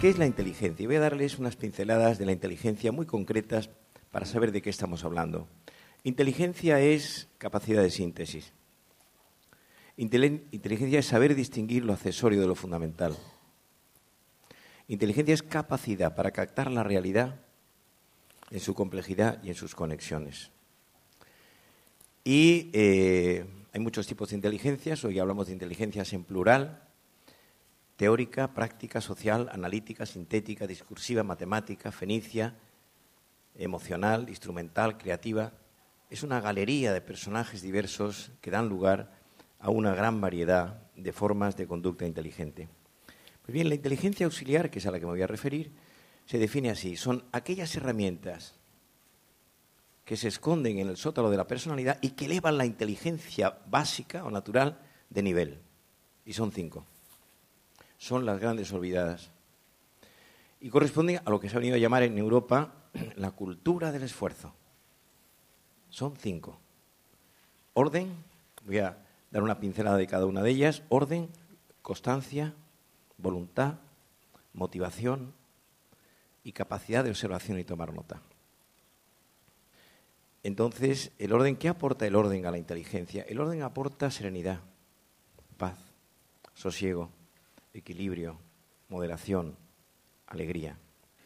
¿qué es la inteligencia? Voy a darles unas pinceladas de la inteligencia muy concretas para saber de qué estamos hablando. Inteligencia es capacidad de síntesis. Inteligencia es saber distinguir lo accesorio de lo fundamental. Inteligencia es capacidad para captar la realidad en su complejidad y en sus conexiones. Y hay muchos tipos de inteligencias. Hoy hablamos de inteligencias en plural: teórica, práctica, social, analítica, sintética, discursiva, matemática, fenicia, emocional, instrumental, creativa. Es una galería de personajes diversos que dan lugar a una gran variedad de formas de conducta inteligente. Pues bien, la inteligencia auxiliar, que es a la que me voy a referir, se define así: son aquellas herramientas que se esconden en el sótano de la personalidad y que elevan la inteligencia básica o natural de nivel. Y son 5. Son las grandes olvidadas. Y corresponden a lo que se ha venido a llamar en Europa la cultura del esfuerzo. Son 5. Orden, voy a dar una pincelada de cada una de ellas: orden, constancia, voluntad, motivación y capacidad de observación y tomar nota. Entonces, el orden, ¿qué aporta el orden a la inteligencia? El orden aporta serenidad, paz, sosiego, equilibrio, moderación, alegría.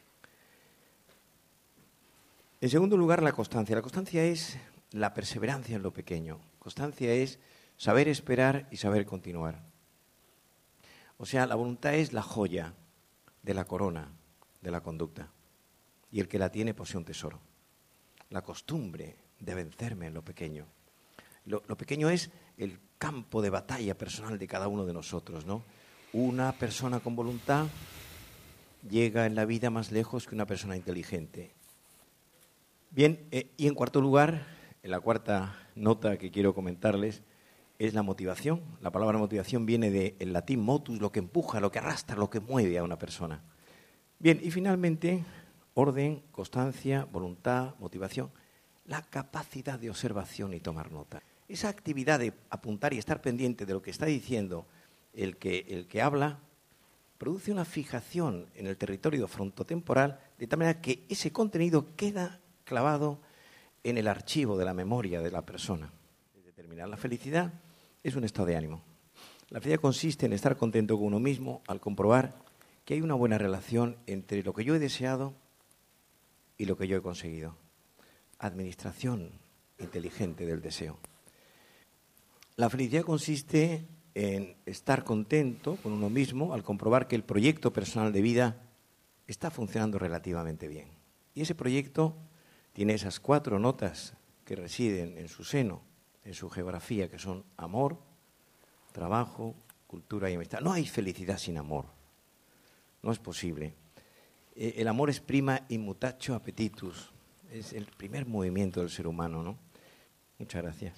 En segundo lugar, la constancia. La constancia es la perseverancia en lo pequeño. Constancia es saber esperar y saber continuar. O sea, la voluntad es la joya de la corona de la conducta. Y el que la tiene posee un tesoro. La costumbre de vencerme en lo pequeño. Lo pequeño es el campo de batalla personal de cada uno de nosotros, ¿no? Una persona con voluntad llega en la vida más lejos que una persona inteligente. Bien, y en cuarto lugar, en la cuarta nota que quiero comentarles, es la motivación. La palabra motivación viene del latín motus, lo que empuja, lo que arrastra, lo que mueve a una persona. Bien, y finalmente, orden, constancia, voluntad, motivación, la capacidad de observación y tomar nota. Esa actividad de apuntar y estar pendiente de lo que está diciendo el que habla, produce una fijación en el territorio frontotemporal, de tal manera que ese contenido queda clavado en el archivo de la memoria de la persona. Determinar la felicidad es un estado de ánimo. La felicidad consiste en estar contento con uno mismo al comprobar que hay una buena relación entre lo que yo he deseado y lo que yo he conseguido. Administración inteligente del deseo. La felicidad consiste en estar contento con uno mismo al comprobar que el proyecto personal de vida está funcionando relativamente bien. Y ese proyecto tiene esas 4 notas que residen en su seno, en su geografía, que son amor, trabajo, cultura y amistad. No hay felicidad sin amor. No es posible. El amor es prima immutatio appetitus. Es el primer movimiento del ser humano, ¿no? Muchas gracias.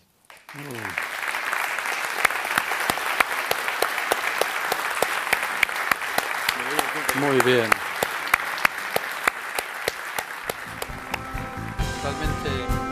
Muy bien. Totalmente